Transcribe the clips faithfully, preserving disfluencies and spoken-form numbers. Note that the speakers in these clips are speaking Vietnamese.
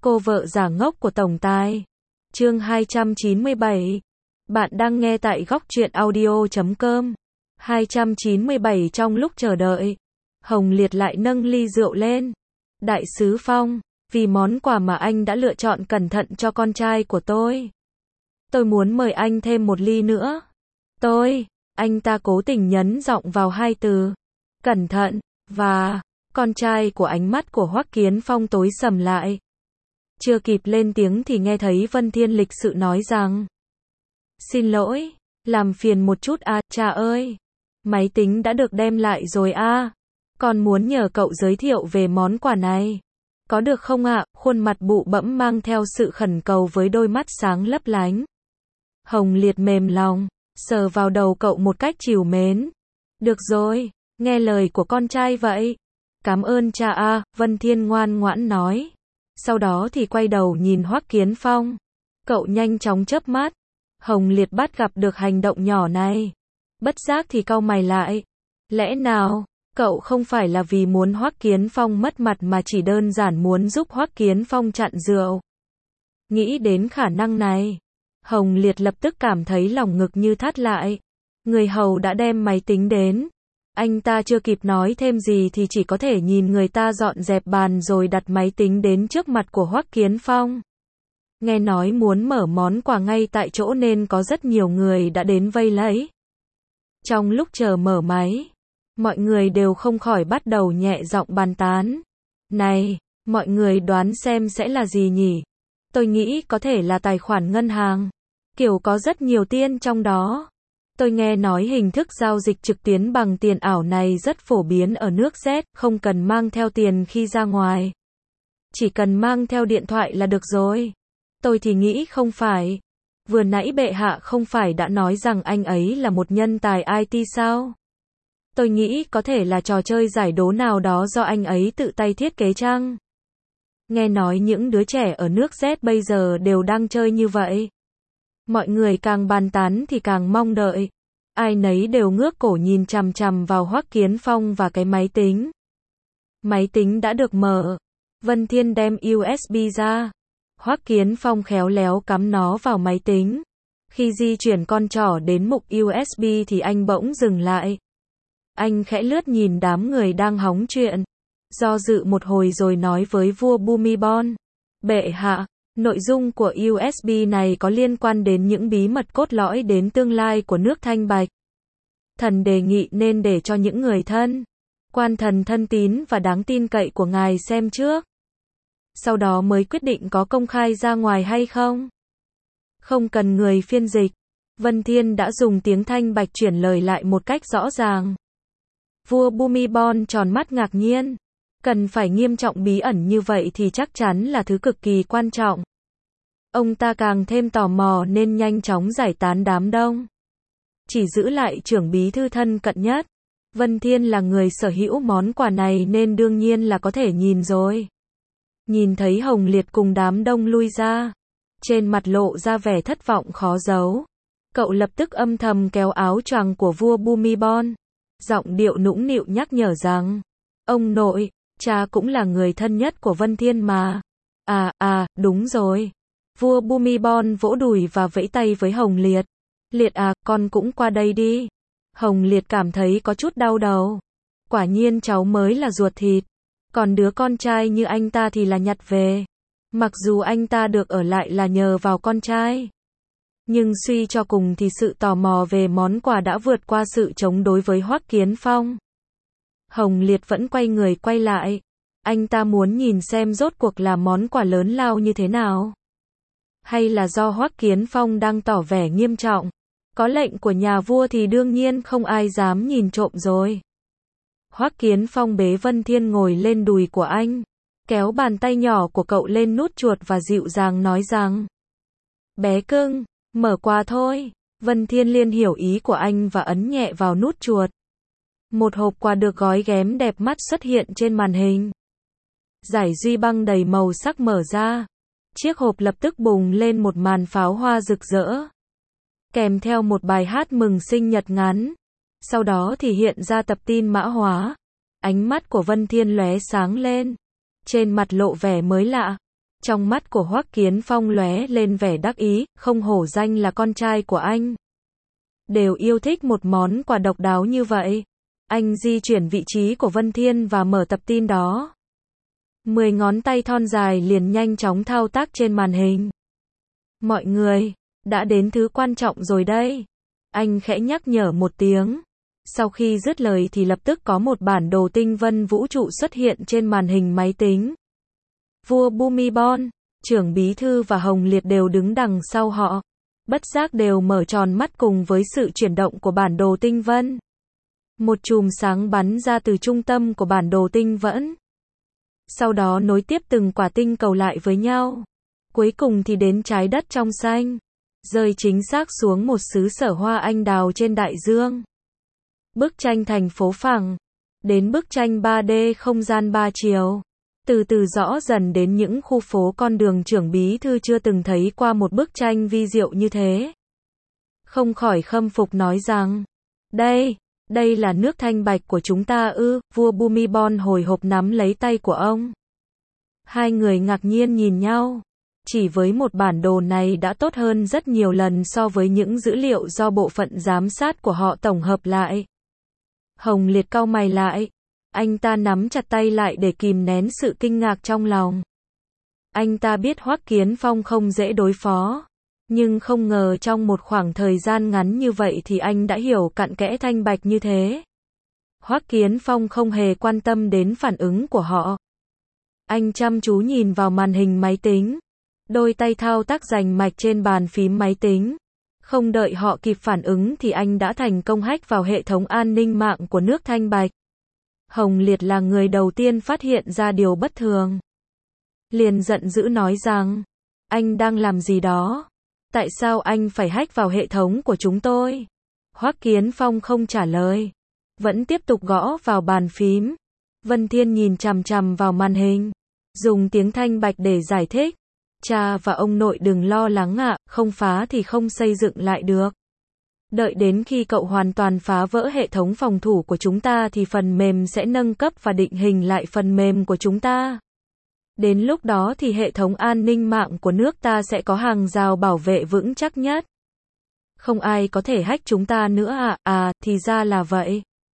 Cô vợ giả ngốc của tổng tài. Chương hai trăm chín mươi bảy. Bạn đang nghe tại góc truyện audio chấm com. hai trăm chín mươi bảy Trong lúc chờ đợi, Hồng Liệt lại nâng ly rượu lên. Đại sứ Phong, vì món quà mà anh đã lựa chọn cẩn thận cho con trai của tôi, tôi muốn mời anh thêm một ly nữa. Tôi, anh ta cố tình nhấn giọng vào hai từ cẩn thận và con trai của. Ánh mắt của Hoắc Kiến Phong tối sầm lại. Chưa kịp lên tiếng thì nghe thấy Vân Thiên lịch sự nói rằng: Xin lỗi, làm phiền một chút à, cha ơi. Máy tính đã được đem lại rồi à. Con muốn nhờ cậu giới thiệu về món quà này. Có được không ạ? À? Khuôn mặt bụ bẫm mang theo sự khẩn cầu với đôi mắt sáng lấp lánh. Hồng Liệt mềm lòng, sờ vào đầu cậu một cách trìu mến. Được rồi, nghe lời của con trai vậy. Cảm ơn cha à, Vân Thiên ngoan ngoãn nói. Sau đó thì quay đầu nhìn Hoắc Kiến Phong. Cậu nhanh chóng chớp mắt. Hồng Liệt bắt gặp được hành động nhỏ này. Bất giác thì cau mày lại. Lẽ nào, cậu không phải là vì muốn Hoắc Kiến Phong mất mặt mà chỉ đơn giản muốn giúp Hoắc Kiến Phong chặn rượu? Nghĩ đến khả năng này, Hồng Liệt lập tức cảm thấy lòng ngực như thắt lại. Người hầu đã đem máy tính đến. Anh ta chưa kịp nói thêm gì thì chỉ có thể nhìn người ta dọn dẹp bàn rồi đặt máy tính đến trước mặt của Hoắc Kiến Phong. Nghe nói muốn mở món quà ngay tại chỗ nên có rất nhiều người đã đến vây lấy. Trong lúc chờ mở máy, mọi người đều không khỏi bắt đầu nhẹ giọng bàn tán. Này, mọi người đoán xem sẽ là gì nhỉ? Tôi nghĩ có thể là tài khoản ngân hàng. Kiểu có rất nhiều tiền trong đó. Tôi nghe nói hình thức giao dịch trực tuyến bằng tiền ảo này rất phổ biến ở nước Z, không cần mang theo tiền khi ra ngoài. Chỉ cần mang theo điện thoại là được rồi. Tôi thì nghĩ không phải. Vừa nãy bệ hạ không phải đã nói rằng anh ấy là một nhân tài i tê sao? Tôi nghĩ có thể là trò chơi giải đố nào đó do anh ấy tự tay thiết kế chăng? Nghe nói những đứa trẻ ở nước Z bây giờ đều đang chơi như vậy. Mọi người càng bàn tán thì càng mong đợi. Ai nấy đều ngước cổ nhìn chằm chằm vào Hoắc Kiến Phong và cái máy tính. Máy tính đã được mở. Vân Thiên đem u ét bê ra. Hoắc Kiến Phong khéo léo cắm nó vào máy tính. Khi di chuyển con trỏ đến mục u ét bê thì anh bỗng dừng lại. Anh khẽ lướt nhìn đám người đang hóng chuyện. Do dự một hồi rồi nói với vua Bhumibol. Bệ hạ, nội dung của u ét bê này có liên quan đến những bí mật cốt lõi đến tương lai của nước Thanh Bạch. Thần đề nghị nên để cho những người thân, quan thần thân tín và đáng tin cậy của ngài xem trước. Sau đó mới quyết định có công khai ra ngoài hay không. Không cần người phiên dịch. Vân Thiên đã dùng tiếng Thanh Bạch chuyển lời lại một cách rõ ràng. Vua Bhumibol tròn mắt ngạc nhiên. Cần phải nghiêm trọng bí ẩn như vậy thì chắc chắn là thứ cực kỳ quan trọng. Ông ta càng thêm tò mò nên nhanh chóng giải tán đám đông. Chỉ giữ lại trưởng bí thư thân cận nhất. Vân Thiên là người sở hữu món quà này nên đương nhiên là có thể nhìn rồi. Nhìn thấy Hồng Liệt cùng đám đông lui ra. Trên mặt lộ ra vẻ thất vọng khó giấu. Cậu lập tức âm thầm kéo áo choàng của vua Bhumibol. Giọng điệu nũng nịu nhắc nhở rằng. Ông nội, cha cũng là người thân nhất của Vân Thiên mà. À, à, đúng rồi. Vua Bhumibol vỗ đùi và vẫy tay với Hồng Liệt. Liệt à, con cũng qua đây đi. Hồng Liệt cảm thấy có chút đau đầu. Quả nhiên cháu mới là ruột thịt. Còn đứa con trai như anh ta thì là nhặt về. Mặc dù anh ta được ở lại là nhờ vào con trai. Nhưng suy cho cùng thì sự tò mò về món quà đã vượt qua sự chống đối với Hoắc Kiến Phong. Hồng Liệt vẫn quay người quay lại. Anh ta muốn nhìn xem rốt cuộc là món quà lớn lao như thế nào. Hay là do Hoắc Kiến Phong đang tỏ vẻ nghiêm trọng. Có lệnh của nhà vua thì đương nhiên không ai dám nhìn trộm rồi. Hoắc Kiến Phong bế Vân Thiên ngồi lên đùi của anh. Kéo bàn tay nhỏ của cậu lên nút chuột và dịu dàng nói rằng. Bé cưng, mở quà thôi. Vân Thiên liền hiểu ý của anh và ấn nhẹ vào nút chuột. Một hộp quà được gói ghém đẹp mắt xuất hiện trên màn hình. Giải duy băng đầy màu sắc mở ra. Chiếc hộp lập tức bùng lên một màn pháo hoa rực rỡ. Kèm theo một bài hát mừng sinh nhật ngắn. Sau đó thì hiện ra tập tin mã hóa. Ánh mắt của Vân Thiên lóe sáng lên. Trên mặt lộ vẻ mới lạ. Trong mắt của Hoắc Kiến Phong lóe lên vẻ đắc ý, không hổ danh là con trai của anh. Đều yêu thích một món quà độc đáo như vậy. Anh di chuyển vị trí của Vân Thiên và mở tập tin đó. Mười ngón tay thon dài liền nhanh chóng thao tác trên màn hình. Mọi người, đã đến thứ quan trọng rồi đây. Anh khẽ nhắc nhở một tiếng. Sau khi dứt lời thì lập tức có một bản đồ tinh vân vũ trụ xuất hiện trên màn hình máy tính. Vua Bumibon, trưởng bí thư và Hồng Liệt đều đứng đằng sau họ. Bất giác đều mở tròn mắt cùng với sự chuyển động của bản đồ tinh vân. Một chùm sáng bắn ra từ trung tâm của bản đồ tinh vẫn. Sau đó nối tiếp từng quả tinh cầu lại với nhau. Cuối cùng thì đến trái đất trong xanh. Rơi chính xác xuống một xứ sở hoa anh đào trên đại dương. Bức tranh thành phố phẳng. Đến bức tranh ba D không gian ba chiều. Từ từ rõ dần đến những khu phố con đường trưởng bí thư chưa từng thấy qua một bức tranh vi diệu như thế. Không khỏi khâm phục nói rằng, đây, đây là nước thanh bạch của chúng ta ư, vua Bumibon hồi hộp nắm lấy tay của ông. Hai người ngạc nhiên nhìn nhau. Chỉ với một bản đồ này đã tốt hơn rất nhiều lần so với những dữ liệu do bộ phận giám sát của họ tổng hợp lại. Hồng Liệt cau mày lại. Anh ta nắm chặt tay lại để kìm nén sự kinh ngạc trong lòng. Anh ta biết Hoắc Kiến Phong không dễ đối phó. Nhưng không ngờ trong một khoảng thời gian ngắn như vậy thì anh đã hiểu cặn kẽ thanh bạch như thế. Hoắc Kiến Phong không hề quan tâm đến phản ứng của họ. Anh chăm chú nhìn vào màn hình máy tính. Đôi tay thao tác rành mạch trên bàn phím máy tính. Không đợi họ kịp phản ứng thì anh đã thành công hack vào hệ thống an ninh mạng của nước thanh bạch. Hồng Liệt là người đầu tiên phát hiện ra điều bất thường. Liền giận dữ nói rằng, anh đang làm gì đó? Tại sao anh phải hack vào hệ thống của chúng tôi? Hoắc Kiến Phong không trả lời. Vẫn tiếp tục gõ vào bàn phím. Vân Thiên nhìn chằm chằm vào màn hình. Dùng tiếng thanh bạch để giải thích. Cha và ông nội đừng lo lắng ạ, không phá thì không xây dựng lại được. Đợi đến khi cậu hoàn toàn phá vỡ hệ thống phòng thủ của chúng ta thì phần mềm sẽ nâng cấp và định hình lại phần mềm của chúng ta. Đến lúc đó thì hệ thống an ninh mạng của nước ta sẽ có hàng rào bảo vệ vững chắc nhất. Không ai có thể hack chúng ta nữa à, à, thì ra là vậy.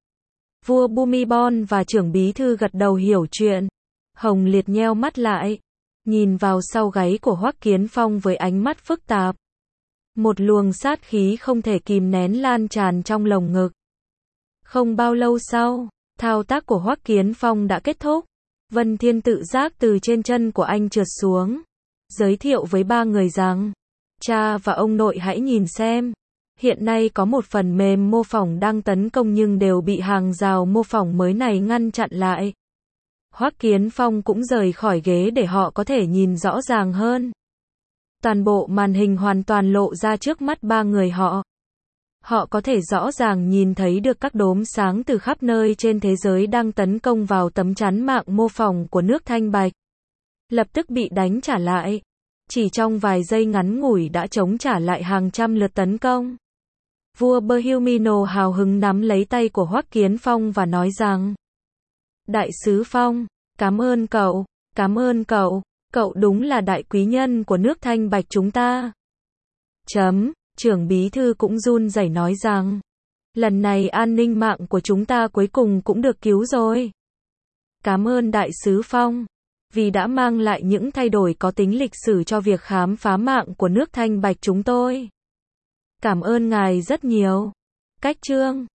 Vua Bumibon và trưởng bí thư gật đầu hiểu chuyện. Hồng Liệt nheo mắt lại. Nhìn vào sau gáy của Hoắc Kiến Phong với ánh mắt phức tạp. Một luồng sát khí không thể kìm nén lan tràn trong lồng ngực. Không bao lâu sau, thao tác của Hoắc Kiến Phong đã kết thúc. Vân Thiên tự giác từ trên chân của anh trượt xuống. Giới thiệu với ba người rằng, cha và ông nội hãy nhìn xem. Hiện nay có một phần mềm mô phỏng đang tấn công nhưng đều bị hàng rào mô phỏng mới này ngăn chặn lại. Hoắc Kiến Phong cũng rời khỏi ghế để họ có thể nhìn rõ ràng hơn. Toàn bộ màn hình hoàn toàn lộ ra trước mắt ba người họ. Họ có thể rõ ràng nhìn thấy được các đốm sáng từ khắp nơi trên thế giới đang tấn công vào tấm chắn mạng mô phỏng của nước thanh bạch. Lập tức bị đánh trả lại. Chỉ trong vài giây ngắn ngủi đã chống trả lại hàng trăm lượt tấn công. Vua Bohumino hào hứng nắm lấy tay của Hoắc Kiến Phong và nói rằng, Đại sứ Phong, cảm ơn cậu, cảm ơn cậu, cậu đúng là đại quý nhân của nước thanh bạch chúng ta. Chấm, trưởng bí thư cũng run rẩy nói rằng, lần này an ninh mạng của chúng ta cuối cùng cũng được cứu rồi. Cảm ơn đại sứ Phong, vì đã mang lại những thay đổi có tính lịch sử cho việc khám phá mạng của nước thanh bạch chúng tôi. Cảm ơn ngài rất nhiều. Cách chương